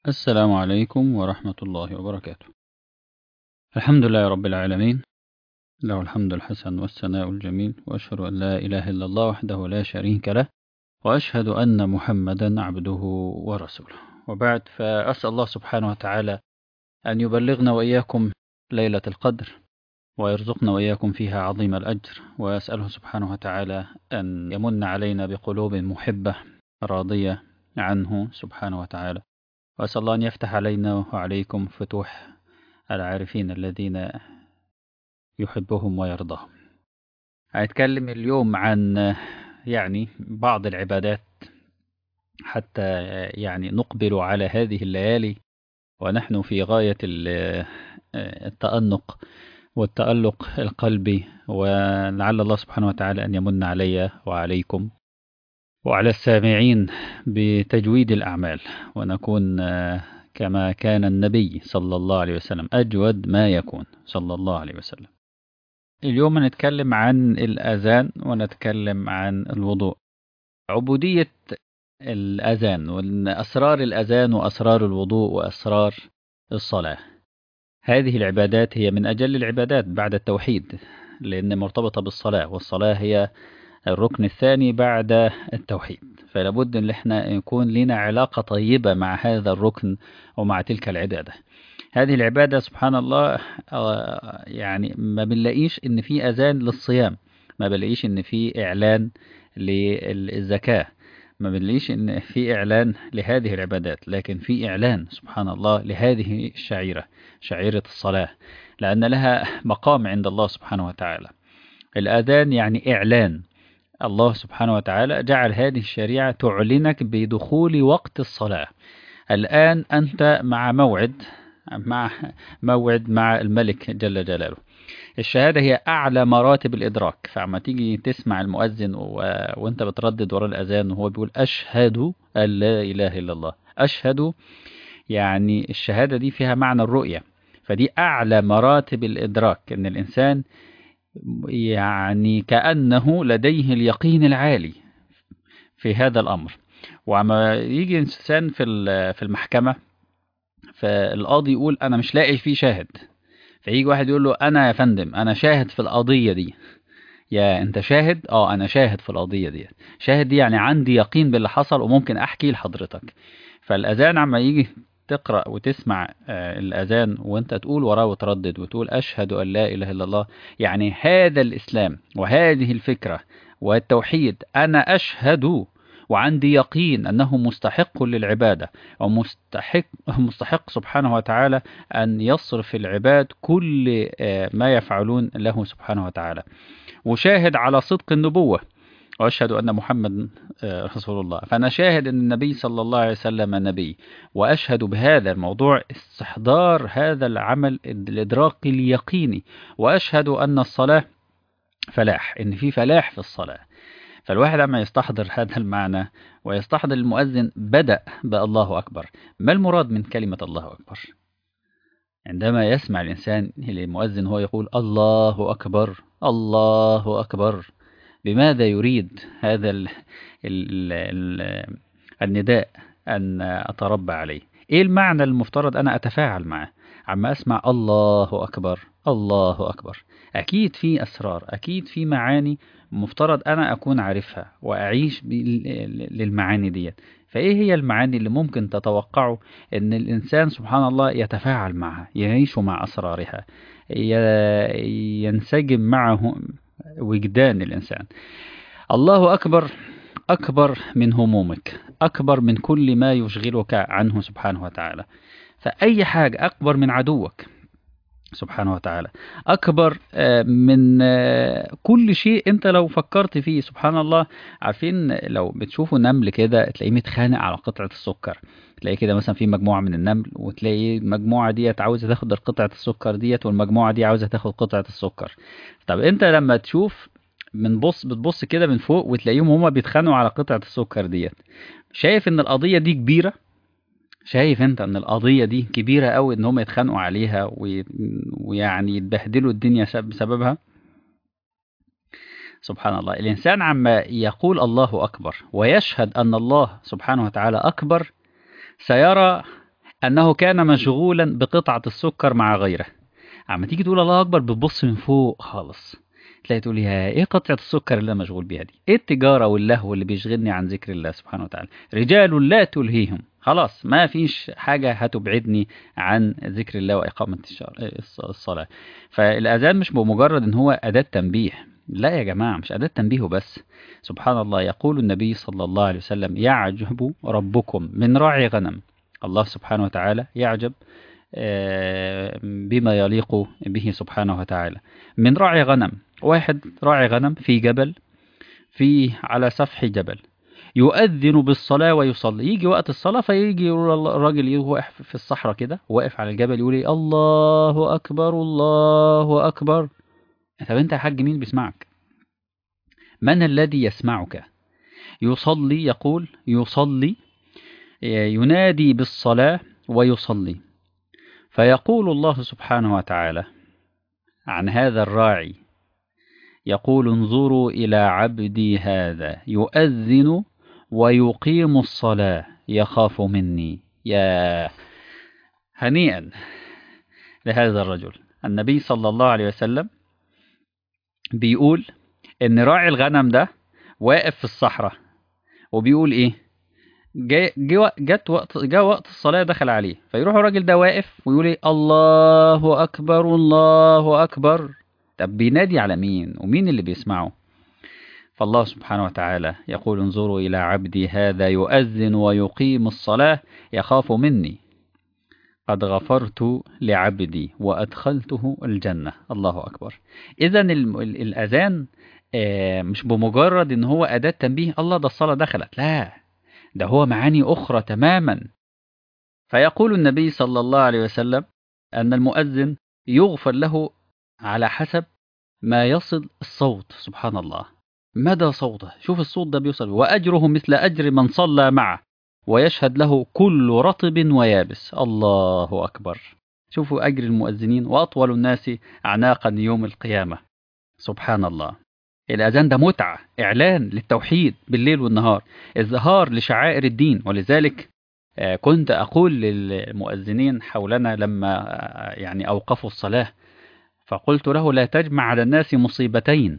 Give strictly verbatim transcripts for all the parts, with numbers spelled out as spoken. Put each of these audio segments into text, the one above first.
السلام عليكم ورحمة الله وبركاته. الحمد لله رب العالمين، له الحمد الحسن والثناء الجميل، وأشهد أن لا إله إلا الله وحده لا شريك له، وأشهد أن محمدا عبده ورسوله. وبعد، فأسأل الله سبحانه وتعالى أن يبلغنا وإياكم ليلة القدر، ويرزقنا وإياكم فيها عظيم الأجر، وأسأله سبحانه وتعالى أن يمن علينا بقلوب محبة راضية عنه سبحانه وتعالى، وأسأل الله أن يفتح علينا وعليكم فتوح العارفين الذين يحبهم ويرضاهم. هنتكلم اليوم عن يعني بعض العبادات، حتى يعني نقبل على هذه الليالي ونحن في غاية ال- التأنق والتألق القلبي، ولعل الله سبحانه وتعالى أن يمن علي وعليكم وعلى السامعين بتجويد الأعمال، ونكون كما كان النبي صلى الله عليه وسلم أجود ما يكون صلى الله عليه وسلم. اليوم هنتكلم عن الأذان ونتكلم عن الوضوء، عبودية الأذان وأسرار الأذان وأسرار الوضوء وأسرار الصلاة. هذه العبادات هي من أجل العبادات بعد التوحيد، لأن مرتبطة بالصلاة، والصلاة هي الركن الثاني بعد التوحيد، فلابد أن احنا يكون لنا علاقة طيبة مع هذا الركن ومع تلك العبادة. هذه العبادة سبحان الله، آه، يعني ما بنلاقيش ان في اذان للصيام، ما بنلاقيش ان في اعلان للزكاة، ما بنلاقيش ان في اعلان لهذه العبادات، لكن في اعلان سبحان الله لهذه الشعيرة، شعيرة الصلاة، لان لها مقام عند الله سبحانه وتعالى. الاذان يعني اعلان، الله سبحانه وتعالى جعل هذه الشريعة تعلنك بدخول وقت الصلاة. الآن أنت مع موعد، مع موعد مع الملك جل جلاله. الشهادة هي أعلى مراتب الإدراك، فعما تيجي تسمع المؤذن و... وأنت بتردد وراء الأذان وهو بيقول أشهد أن لا إله إلا الله، أشهد، يعني الشهادة دي فيها معنى الرؤية، فدي أعلى مراتب الإدراك، أن الإنسان يعني كأنه لديه اليقين العالي في هذا الأمر. وعما يجي إنسان في في المحكمة، فالقاضي يقول أنا مش لاقي فيه شاهد، فيجي واحد يقول له أنا يا فندم أنا شاهد في القضية دي. يا أنت شاهد؟ أه أنا شاهد في القضية دي. شاهد دي يعني عندي يقين باللي حصل وممكن أحكي لحضرتك. فالأذان عما يجي تقرأ وتسمع آه، الأذان وأنت تقول وراه وتردد وتقول أشهد أن لا إله إلا الله، يعني هذا الإسلام وهذه الفكرة والتوحيد أنا أشهد وعندي يقين أنه مستحق للعبادة، ومستحق مستحق سبحانه وتعالى أن يصرف العباد كل آه، ما يفعلون له سبحانه وتعالى، وشاهد على صدق النبوة، وأشهد أن محمد آه، رسول الله. فأنا شاهد أن النبي صلى الله عليه وسلم نبي، وأشهد بهذا الموضوع استحضار هذا العمل الإدراك اليقيني، وأشهد أن الصلاة فلاح، إن في فلاح في الصلاة. فالواحد عما يستحضر هذا المعنى ويستحضر المؤذن بدأ بالله أكبر. ما المراد من كلمة الله أكبر؟ عندما يسمع الإنسان المؤذن هو يقول الله أكبر الله أكبر، بماذا يريد هذا ال ال ال النداء أن أتربى عليه؟ إيه المعنى المفترض أنا أتفاعل معه عما أسمع الله أكبر الله أكبر؟ أكيد في أسرار، أكيد في معاني مفترض أنا أكون عارفها وأعيش للمعاني دي. فإيه هي المعاني اللي ممكن تتوقعه أن الإنسان سبحان الله يتفاعل معها، يعيش مع أسرارها، ينسجم معه وجدان الإنسان؟ الله أكبر، أكبر من همومك، أكبر من كل ما يشغلك عنه سبحانه وتعالى. فأي حاجة أكبر من عدوك سبحانه وتعالى، أكبر آه، من آه، كل شيء أنت لو فكرت فيه سبحان الله. عارفين لو بتشوفوا نمل كده تلاقيه متخانق على قطعة السكر، تلاقيه كده مثلا في مجموعة من النمل، وتلاقي المجموعة ديت عاوزة تاخد قطعة السكر ديت، والمجموعة دي عاوزة تاخد قطعة السكر. طب أنت لما تشوف من بص بتبص كده من فوق وتلاقيهم هما بيتخانقوا على قطعة السكر ديت، شايف ان القضية دي كبيرة؟ شايف انت ان القضية دي كبيرة قوي ان هم يتخانقوا عليها وي... ويعني يتبهدلوا الدنيا سب- بسببها؟ سبحان الله. الإنسان عما يقول الله أكبر ويشهد أن الله سبحانه وتعالى أكبر، سيرى أنه كان مشغولا بقطعة السكر مع غيره. عما تيجي تقول الله أكبر بتبص من فوق خالص، تلاقي تقول يا إيه قطعة السكر اللي أنا مشغول بيها دي؟ إيه التجارة واللهو اللي بيشغلني عن ذكر الله سبحانه وتعالى؟ رجال لا تلهيهم، خلاص ما فيش حاجة هتبعدني عن ذكر الله وإقامة الصلاة. فالأذان مش بمجرد إن هو أداة تنبيه، لا يا جماعة، مش أداة تنبيه بس. سبحان الله، يقول النبي صلى الله عليه وسلم: يعجب ربكم من راعي غنم. الله سبحانه وتعالى يعجب بما يليق به سبحانه وتعالى من راعي غنم. واحد راعي غنم في جبل، في على سفح جبل، يؤذن بالصلاة ويصلي. يجي وقت الصلاة فيجي الراجل واقف في الصحراء كده، واقف على الجبل، يقول إيه؟ الله أكبر الله أكبر. طب أنت يا حاج مين بيسمعك؟ من الذي يسمعك؟ يصلي، يقول يصلي، ينادي بالصلاة ويصلي. فيقول الله سبحانه وتعالى عن هذا الراعي، يقول: انظروا إلى عبدي هذا يؤذن ويقيم الصلاة يخاف مني. يا هنيئا لهذا الرجل. النبي صلى الله عليه وسلم بيقول إن راعي الغنم ده واقف في الصحراء وبيقول إيه؟ جاء جت وقت جاء وقت الصلاة دخل عليه، فيروح الراجل ده واقف ويقول إيه؟ الله أكبر الله أكبر. طب بينادي على مين؟ ومين اللي بيسمعه؟ فالله سبحانه وتعالى يقول: انظروا إلى عبدي هذا يؤذن ويقيم الصلاة يخاف مني، قد غفرت لعبدي وأدخلته الجنة. الله أكبر. إذن الأذان مش بمجرد إن هو أداة تنبيه الله ده الصلاة دخلت، لا، ده هو معاني أخرى تماما. فيقول النبي صلى الله عليه وسلم أن المؤذن يغفر له على حسب ما يصل الصوت. سبحان الله، مدى صوته، شوف الصوت ده بيوصل، وأجره مثل أجر من صلى معه ويشهد له كل رطب ويابس. الله أكبر. شوفوا أجر المؤذنين، وأطول الناس أعناقا يوم القيامة. سبحان الله. الأذان ده متعة، إعلان للتوحيد بالليل والنهار، إظهار لشعائر الدين. ولذلك كنت أقول للمؤذنين حولنا لما يعني أوقفوا الصلاة، فقلت له: لا تجمع على الناس مصيبتين،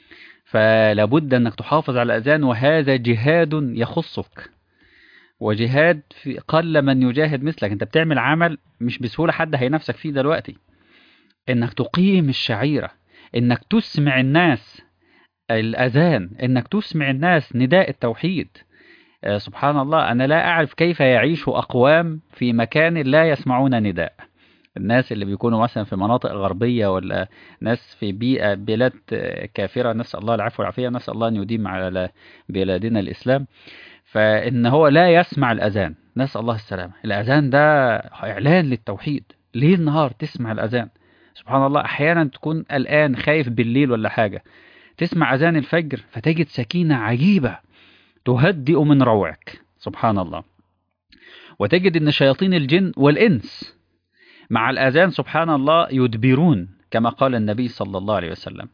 فلابد أنك تحافظ على الأذان، وهذا جهاد يخصك، وجهاد في قل من يجاهد مثلك. أنت بتعمل عمل مش بسهولة حد هينافسك فيه دلوقتي، إنك تقيم الشعيرة، إنك تسمع الناس الأذان، إنك تسمع الناس نداء التوحيد. آه سبحان الله، أنا لا أعرف كيف يعيش أقوام في مكان لا يسمعون نداء. الناس اللي بيكونوا مثلا في مناطق غربية، ولا ناس في بيئة بلاد كافرة، نسأل الله العفو والعافية، نسأل الله أن يديم على بلادنا الإسلام، فإن هو لا يسمع الأذان، نسأل الله السلامة. الأذان ده إعلان للتوحيد، ليل نهار تسمع الأذان. سبحان الله، أحيانا تكون الآن خايف بالليل ولا حاجة، تسمع أذان الفجر فتجد سكينة عجيبة تهدئ من روعك. سبحان الله. وتجد أن شياطين الجن والإنس مع الأذان سبحان الله يدبرون، كما قال النبي صلى الله عليه وسلم.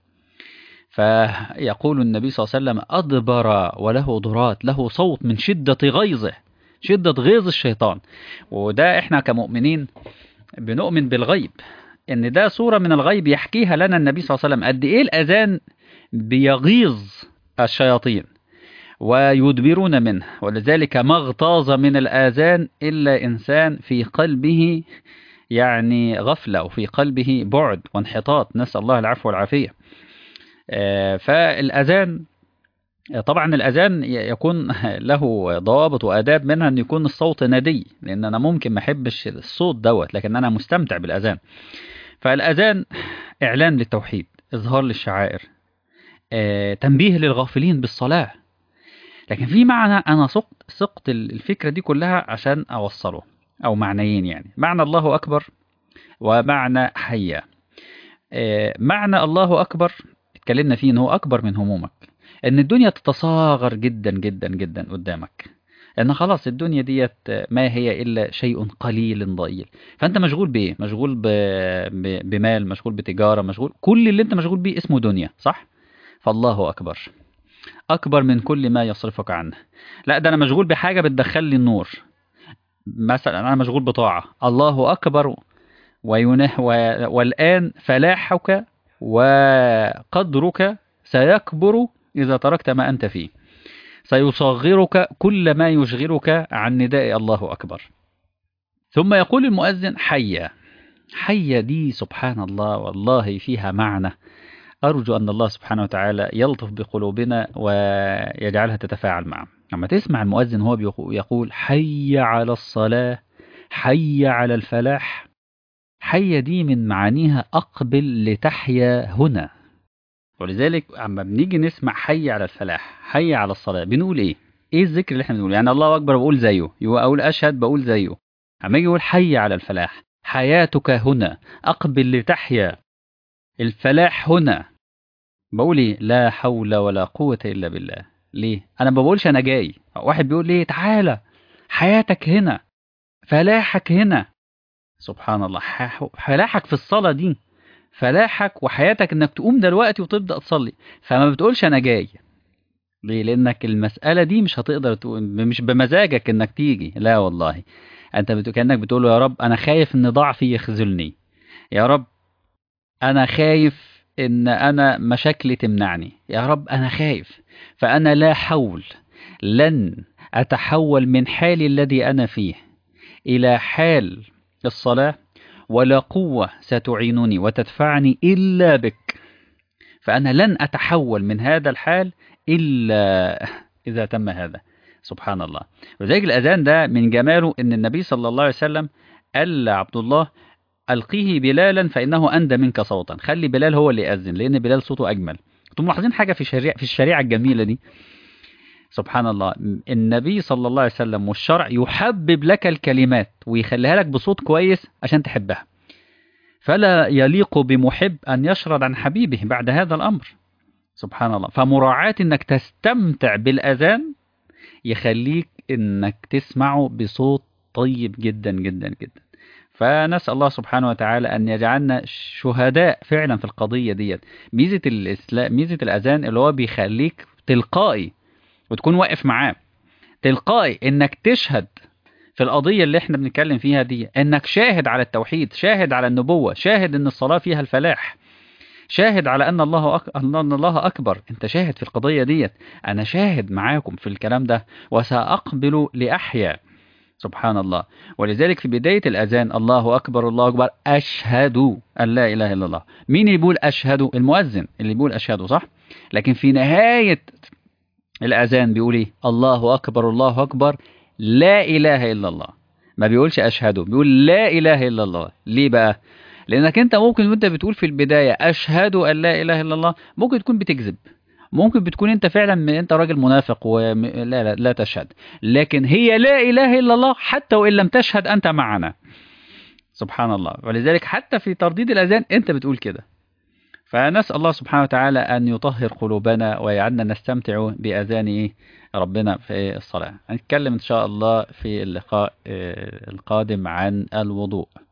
فيقول النبي صلى الله عليه وسلم: أدبر وله ضرات، له صوت من شدة غيظه، شدة غيظ الشيطان. وده احنا كمؤمنين بنؤمن بالغيب، ان ده صورة من الغيب يحكيها لنا النبي صلى الله عليه وسلم، قد ايه الأذان بيغيظ الشياطين ويدبرون منه. ولذلك ما اغتاظ من الآذان إلا إنسان في قلبه يعني غفلة، وفي قلبه بعد وانحطاط، نسأل الله العفو والعافية. فالأذان طبعا الأذان يكون له ضوابط وآداب، منها أن يكون الصوت ندي، لأن أنا ممكن ما أحبش الصوت دوت، لكن أنا مستمتع بالأذان. فالأذان إعلان للتوحيد، إظهار للشعائر، تنبيه للغافلين بالصلاة. لكن في معنى أنا سقط سقط الفكرة دي كلها عشان أوصله، أو معنيين يعني: معنى الله أكبر ومعنى حيا. معنى الله أكبر اتكلمنا فيه، إنه أكبر من همومك، إن الدنيا تتصاغر جدا جدا جدا قدامك، إن خلاص الدنيا ديت ما هي إلا شيء قليل ضئيل. فأنت مشغول بإيه؟ مشغول ب... ب... بمال، مشغول بتجارة، مشغول كل اللي أنت مشغول بيه اسمه دنيا، صح؟ فالله أكبر، أكبر من كل ما يصرفك عنه. لا، ده أنا مشغول بحاجة بتدخل لي النور، مثلا أنا مشغول بطاعة، الله أكبر وينه و- والآن فلاحك وقدرك سيكبر إذا تركت ما أنت فيه، سيصغرك كل ما يشغلك عن نداء الله أكبر. ثم يقول المؤذن حي. حي دي سبحان الله والله فيها معنى، أرجو أن الله سبحانه وتعالى يلطف بقلوبنا ويجعلها تتفاعل معه. لما تسمع المؤذن هو بيقو- يقول حي على الصلاة، حي على الفلاح، حي دي من معانيها أقبل لتحيا هنا. ولذلك أما بنيجي نسمع حي على الفلاح، حي على الصلاة، بنقول إيه؟ إيه الذكر اللي إحنا بنقوله؟ يعني الله أكبر بقول زيه، يبقى أقول أشهد بقول زيه. أما يجي يقول حي على الفلاح، حياتك هنا، أقبل لتحيا الفلاح هنا، بقول ايه؟ لا حول ولا قوة الا بالله. ليه؟ انا ما بقولش انا جاي. واحد بيقول لي تعالى، حياتك هنا، فلاحك هنا. سبحان الله، ح- فلاحك في الصلاة دي، فلاحك وحياتك انك تقوم دلوقتي وتبدأ تصلي. فما بتقولش انا جاي. ليه؟ لانك المسألة دي مش هتقدر تقول، مش بمزاجك انك تيجي، لا والله. انت بت... كأنك بتقول له يا رب انا خايف ان ضعفي يخذلني، يا رب أنا خايف إن أنا مشاكلي تمنعني، يا رب أنا خايف، فأنا لا حول، لن أتحول من حالي الذي أنا فيه إلى حال الصلاة، ولا قوة ستعينني وتدفعني إلا بك، فأنا لن أتحول من هذا الحال إلا إذا تم هذا. سبحان الله. وذلك الأذان ده من جماله إن النبي صلى الله عليه وسلم قال لعبد الله ألقيه بلالا فإنه أندى منك صوتا، خلي بلال هو اللي يأذن لأن بلال صوته أجمل. انتم ملاحظين حاجة في الشريعة، في الشريعة الجميلة دي؟ سبحان الله، النبي صلى الله عليه وسلم والشرع يحبب لك الكلمات ويخليها لك بصوت كويس عشان تحبها، فلا يليق بمحب أن يشرد عن حبيبه بعد هذا الأمر. سبحان الله، فمراعاة أنك تستمتع بالأذان يخليك أنك تسمعه بصوت طيب جدا جدا جدا. فنسأل الله سبحانه وتعالى أن يجعلنا شهداء فعلا في القضية ديت. ميزة الإسلام، ميزة الأذان اللي هو بيخليك تلقائي وتكون واقف معاه، تلقائي إنك تشهد في القضية اللي احنا بنتكلم فيها دي، إنك شاهد على التوحيد، شاهد على النبوة، شاهد إن الصلاة فيها الفلاح، شاهد على أن الله أك... أن الله أكبر. أنت شاهد في القضية ديت، أنا شاهد معاكم في الكلام ده وسأقبل لأحيا. سبحان الله. ولذلك في بداية الأذان الله أكبر الله أكبر أشهد أن لا إله إلا الله. مين اللي بيقول أشهد؟ المؤذن اللي بيقول أشهد، صح؟ لكن في نهاية الأذان بيقول إيه؟ الله أكبر الله أكبر لا إله إلا الله. ما بيقولش أشهد، بيقول لا إله إلا الله. ليه بقى؟ لأنك أنت ممكن وأنت بتقول في البداية أشهد أن لا إله إلا الله ممكن تكون بتكذب، ممكن بتكون انت فعلا م- انت راجل منافق ولا لا, لا لا تشهد، لكن هي لا اله الا الله حتى وان لم تشهد انت معنا. سبحان الله. ولذلك حتى في ترديد الاذان انت بتقول كده. فنسال الله سبحانه وتعالى ان يطهر قلوبنا ويجعلنا نستمتع باذان إيه؟ ربنا في الصلاه. هنتكلم ان شاء الله في اللقاء آه، القادم عن الوضوء.